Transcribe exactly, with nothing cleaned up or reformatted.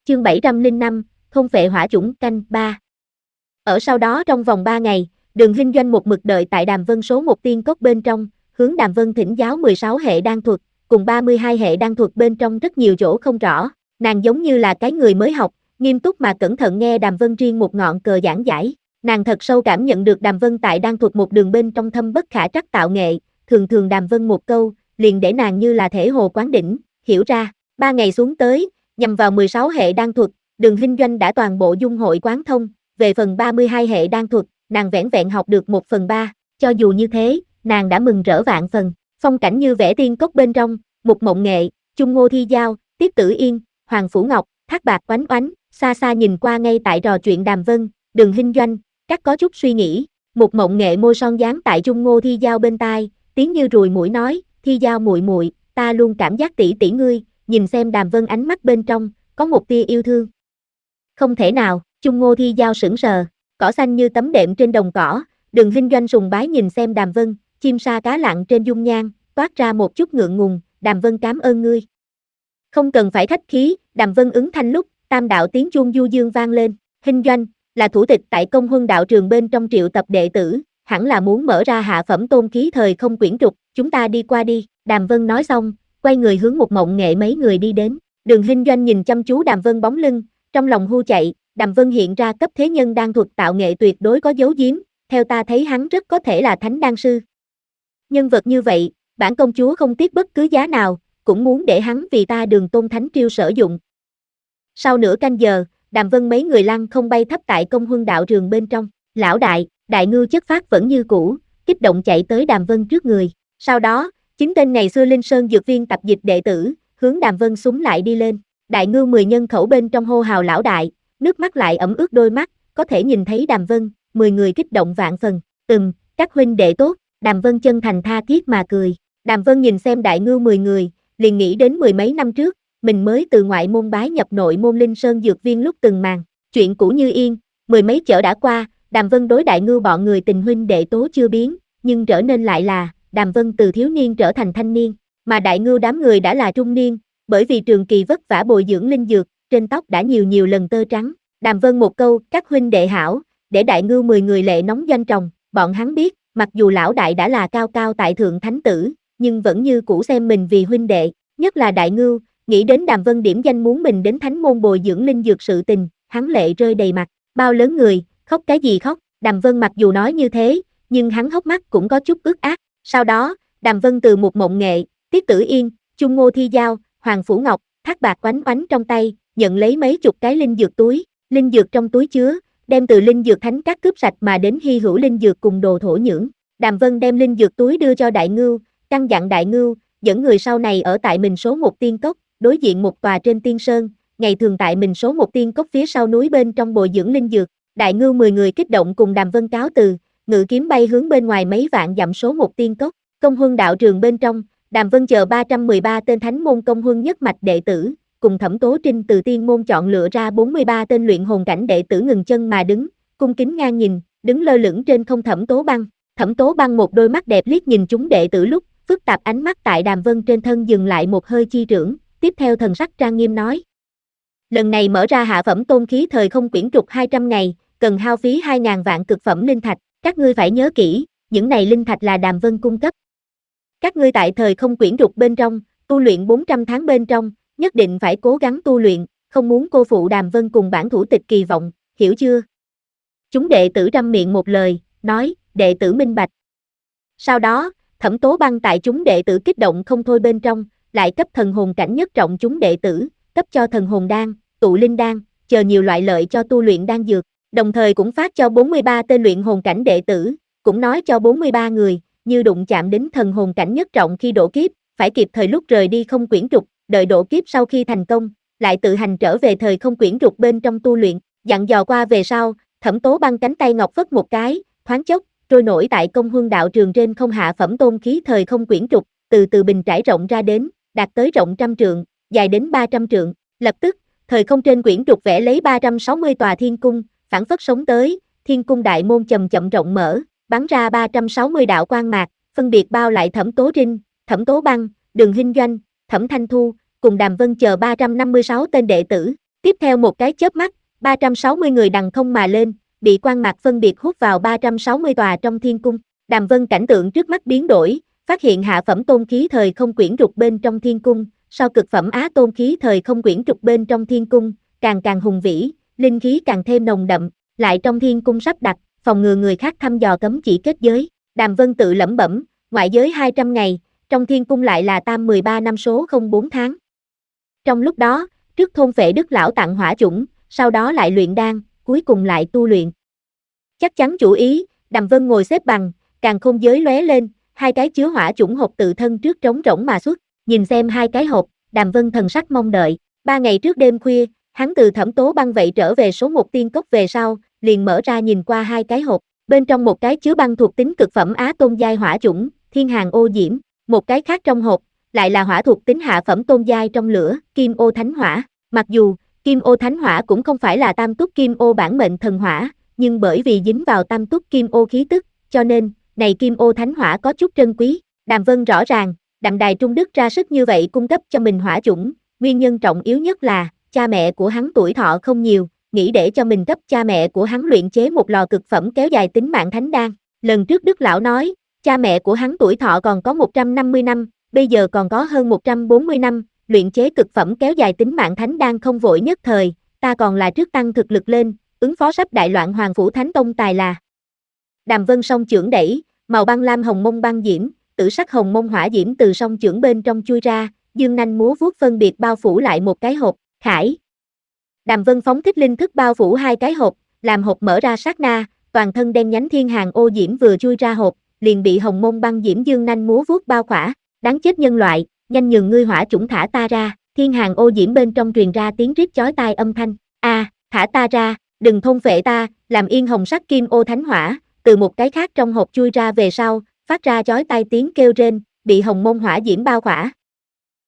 Chương bảy trăm lẻ năm, thôn phệ hỏa chủng canh ba. Ở sau đó trong vòng ba ngày, Đường Hinh Doanh một mực đợi tại Đàm Vân số một tiên cốc bên trong, hướng Đàm Vân thỉnh giáo mười sáu hệ đan thuật, cùng ba mươi hai hệ đan thuật bên trong rất nhiều chỗ không rõ, nàng giống như là cái người mới học, nghiêm túc mà cẩn thận nghe Đàm Vân riêng một ngọn cờ giảng giải, nàng thật sâu cảm nhận được Đàm Vân tại đan thuật một đường bên trong thâm bất khả trắc tạo nghệ, thường thường Đàm Vân một câu, liền để nàng như là thể hồ quán đỉnh, hiểu ra, ba ngày xuống tới, nhằm vào mười sáu hệ đan thuật, Đường Hinh Doanh đã toàn bộ dung hội quán thông, về phần ba mươi hai hệ đan thuật, nàng vẻn vẹn học được một phần ba, cho dù như thế, nàng đã mừng rỡ vạn phần, phong cảnh như vẽ tiên cốc bên trong, Mục Mộng Nghệ, Chung Ngô Thi Giao, Tiết Tử Yên, Hoàng Phủ Ngọc, Thác Bạc Oánh Oánh, xa xa nhìn qua ngay tại trò chuyện Đàm Vân, Đường Hinh Doanh, các có chút suy nghĩ, Mục Mộng Nghệ môi son dán tại Chung Ngô Thi Giao bên tai, tiếng như ruồi mũi nói, Thi Giao muội muội, ta luôn cảm giác tỷ tỷ ngươi, nhìn xem Đàm Vân ánh mắt bên trong, có một tia yêu thương. Không thể nào, Chung Ngô Thi Giao sững sờ, cỏ xanh như tấm đệm trên đồng cỏ, Đường Hinh Doanh sùng bái nhìn xem Đàm Vân, chim sa cá lặn trên dung nhan, toát ra một chút ngượng ngùng, Đàm Vân cảm ơn ngươi. Không cần phải khách khí, Đàm Vân ứng thanh lúc, tam đạo tiếng chuông du dương vang lên, Hinh Doanh, là thủ tịch tại Công Huân đạo trường bên trong triệu tập đệ tử, hẳn là muốn mở ra hạ phẩm tôn khí thời không quyển trục, chúng ta đi qua đi, Đàm Vân nói xong, quay người hướng Một Mộng Nghệ mấy người đi đến, Đường Hinh Doanh nhìn chăm chú Đàm Vân bóng lưng, trong lòng hu chạy, Đàm Vân hiện ra cấp thế nhân đan thuật tạo nghệ tuyệt đối có dấu giếm, theo ta thấy hắn rất có thể là thánh đan sư. Nhân vật như vậy, bản công chúa không tiếc bất cứ giá nào, cũng muốn để hắn vì ta Đường Tôn Thánh Triêu sử dụng. Sau nửa canh giờ, Đàm Vân mấy người lăng không bay thấp tại Công Huân đạo trường bên trong, lão đại, đại ngưu chất phát vẫn như cũ, kích động chạy tới Đàm Vân trước người, sau đó, chính tên ngày xưa Linh Sơn dược viên tập dịch đệ tử, hướng Đàm Vân súng lại đi lên, đại ngưu mười nhân khẩu bên trong hô hào lão đại, nước mắt lại ẩm ướt đôi mắt, có thể nhìn thấy Đàm Vân, mười người kích động vạn phần, ừm, các huynh đệ tốt, Đàm Vân chân thành tha thiết mà cười, Đàm Vân nhìn xem đại ngưu mười người, liền nghĩ đến mười mấy năm trước, mình mới từ ngoại môn bái nhập nội môn Linh Sơn dược viên lúc từng màn, chuyện cũ như yên, mười mấy chợ đã qua, Đàm Vân đối đại ngưu bọn người tình huynh đệ tố chưa biến, nhưng trở nên lại là, Đàm Vân từ thiếu niên trở thành thanh niên, mà đại ngưu đám người đã là trung niên, bởi vì trường kỳ vất vả bồi dưỡng linh dược, trên tóc đã nhiều nhiều lần tơ trắng, Đàm Vân một câu, các huynh đệ hảo, để đại ngưu mười người lệ nóng doanh tròng, bọn hắn biết, mặc dù lão đại đã là cao cao tại thượng thánh tử, nhưng vẫn như cũ xem mình vì huynh đệ, nhất là đại ngưu, nghĩ đến Đàm Vân điểm danh muốn mình đến thánh môn bồi dưỡng linh dược sự tình, hắn lệ rơi đầy mặt, bao lớn người, khóc cái gì khóc, Đàm Vân mặc dù nói như thế, nhưng hắn hốc mắt cũng có chút ướt át, sau đó, Đàm Vân từ Một Mộng Nghệ, Tiết Tử Yên, Chung Ngô Thi Giao, Hoàng Phủ Ngọc, Thác Bạc Oánh Oánh trong tay, nhận lấy mấy chục cái linh dược túi, linh dược trong túi chứa, đem từ linh dược thánh các cướp sạch mà đến hy hữu linh dược cùng đồ thổ nhưỡng. Đàm Vân đem linh dược túi đưa cho đại ngưu, căn dặn đại ngưu, dẫn người sau này ở tại mình số một tiên cốc, đối diện một tòa trên tiên sơn, ngày thường tại mình số một tiên cốc phía sau núi bên trong bồi dưỡng linh dược. Đại ngưu mười người kích động cùng Đàm Vân cáo từ, ngự kiếm bay hướng bên ngoài mấy vạn dặm số một tiên cốc. Công Huân đạo trường bên trong, Đàm Vân chờ ba trăm mười ba tên thánh môn Công Huân nhất mạch đệ tử, cùng Thẩm Tố Trinh từ tiên môn chọn lựa ra bốn mươi ba tên luyện hồn cảnh đệ tử ngừng chân mà đứng, cung kính ngang nhìn, đứng lơ lửng trên không Thẩm Tố Băng. Thẩm Tố Băng một đôi mắt đẹp liếc nhìn chúng đệ tử lúc, phức tạp ánh mắt tại Đàm Vân trên thân dừng lại một hơi chi trưởng, tiếp theo thần sắc trang nghiêm nói: lần này mở ra hạ phẩm tôn khí thời không quyển trục hai trăm ngày, cần hao phí hai ngàn vạn cực phẩm linh thạch, các ngươi phải nhớ kỹ, những này linh thạch là Đàm Vân cung cấp. Các ngươi tại thời không quyển trục bên trong, tu luyện bốn trăm tháng bên trong, nhất định phải cố gắng tu luyện, không muốn cô phụ Đàm Vân cùng bản thủ tịch kỳ vọng, hiểu chưa? Chúng đệ tử trăm miệng một lời, nói, đệ tử minh bạch. Sau đó, Thẩm Tố Băng tại chúng đệ tử kích động không thôi bên trong, lại cấp thần hồn cảnh nhất trọng chúng đệ tử, cấp cho thần hồn đan, tụ linh đan, chờ nhiều loại lợi cho tu luyện đan dược, đồng thời cũng phát cho bốn mươi ba tên luyện hồn cảnh đệ tử, cũng nói cho bốn mươi ba người, như đụng chạm đến thần hồn cảnh nhất trọng khi độ kiếp, phải kịp thời lúc rời đi không quyển trục, đợi độ kiếp sau khi thành công, lại tự hành trở về thời không quyển trục bên trong tu luyện, dặn dò qua về sau, Thẩm Tố Băng cánh tay ngọc phất một cái, thoáng chốc, trôi nổi tại Công Huân đạo trường trên không hạ phẩm tôn khí thời không quyển trục, từ từ bình trải rộng ra đến, đạt tới rộng trăm trượng, dài đến ba trăm trượng, lập tức, thời không trên quyển trục vẽ lấy ba trăm sáu mươi tòa thiên cung, phản phất sống tới, thiên cung đại môn chậm chậm rộng mở, bắn ra ba trăm sáu mươi đạo quang mạc, phân biệt bao lại Thẩm Tố Trinh, Thẩm Tố Băng, Đường Hinh Doanh, Thẩm Thanh Thu, cùng Đàm Vân chờ ba trăm năm mươi sáu tên đệ tử. Tiếp theo một cái chớp mắt, ba trăm sáu mươi người đằng không mà lên, bị Quan Mạc phân biệt hút vào ba trăm sáu mươi tòa trong thiên cung. Đàm Vân cảnh tượng trước mắt biến đổi, phát hiện hạ phẩm tôn khí thời không quyển trục bên trong thiên cung, so cực phẩm á tôn khí thời không quyển trục bên trong thiên cung, càng càng hùng vĩ, linh khí càng thêm nồng đậm, lại trong thiên cung sắp đặt, phòng ngừa người khác thăm dò cấm chỉ kết giới. Đàm Vân tự lẩm bẩm, ngoại giới hai trăm ngày, trong thiên cung lại là tam mười ba năm số không bốn tháng. Trong lúc đó, trước thôn Phệ Đức lão tặng hỏa chủng, sau đó lại luyện đan, cuối cùng lại tu luyện. Chắc chắn chủ ý, Đàm Vân ngồi xếp bằng, càn khôn giới lóe lên, hai cái chứa hỏa chủng hộp tự thân trước trống rỗng mà xuất, nhìn xem hai cái hộp, Đàm Vân thần sắc mong đợi. Ba ngày trước đêm khuya, hắn từ Thẩm Tố Băng vậy trở về số một tiên cốc về sau, liền mở ra nhìn qua hai cái hộp, bên trong một cái chứa băng thuộc tính cực phẩm á tôn giai hỏa chủng, thiên hàng ô diễm, một cái khác trong hộp, lại là hỏa thuộc tính hạ phẩm tôn giai trong lửa, kim ô thánh hỏa. Mặc dù, kim ô thánh hỏa cũng không phải là tam túc kim ô bản mệnh thần hỏa, nhưng bởi vì dính vào tam túc kim ô khí tức, cho nên, này kim ô thánh hỏa có chút trân quý. Đàm Vân rõ ràng, Đạm Đài Trung Đức ra sức như vậy cung cấp cho mình hỏa chủng, nguyên nhân trọng yếu nhất là, cha mẹ của hắn tuổi thọ không nhiều, nghĩ để cho mình cấp cha mẹ của hắn luyện chế một lò cực phẩm kéo dài tính mạng thánh đan. Lần trước Đức Lão nói, cha mẹ của hắn tuổi thọ còn có một trăm năm mươi năm, bây giờ còn có hơn một trăm bốn mươi năm, luyện chế cực phẩm kéo dài tính mạng thánh đan không vội nhất thời, ta còn là trước tăng thực lực lên, ứng phó sắp đại loạn Hoàng Phủ Thánh Tông tài là. Đàm Vân song chưởng đẩy, màu băng lam hồng mông băng diễm, tử sắc hồng mông hỏa diễm từ song chưởng bên trong chui ra, dương nanh múa vuốt phân biệt bao phủ lại một cái hộp, khải. Đàm Vân phóng thích linh thức bao phủ hai cái hộp, làm hộp mở ra sát na, toàn thân đen nhánh thiên hàng ô diễm vừa chui ra hộp, liền bị hồng mông băng diễm dương nanh múa vuốt bao khỏa, đáng chết nhân loại, nhanh nhường ngươi hỏa chủng thả ta ra. Thiên hàng ô diễm bên trong truyền ra tiếng rít chói tai âm thanh, a, à, thả ta ra, đừng thôn phệ ta, làm yên hồng sắc kim ô thánh hỏa, từ một cái khác trong hộp chui ra về sau, phát ra chói tai tiếng kêu rên, bị hồng mông hỏa diễm bao khỏa.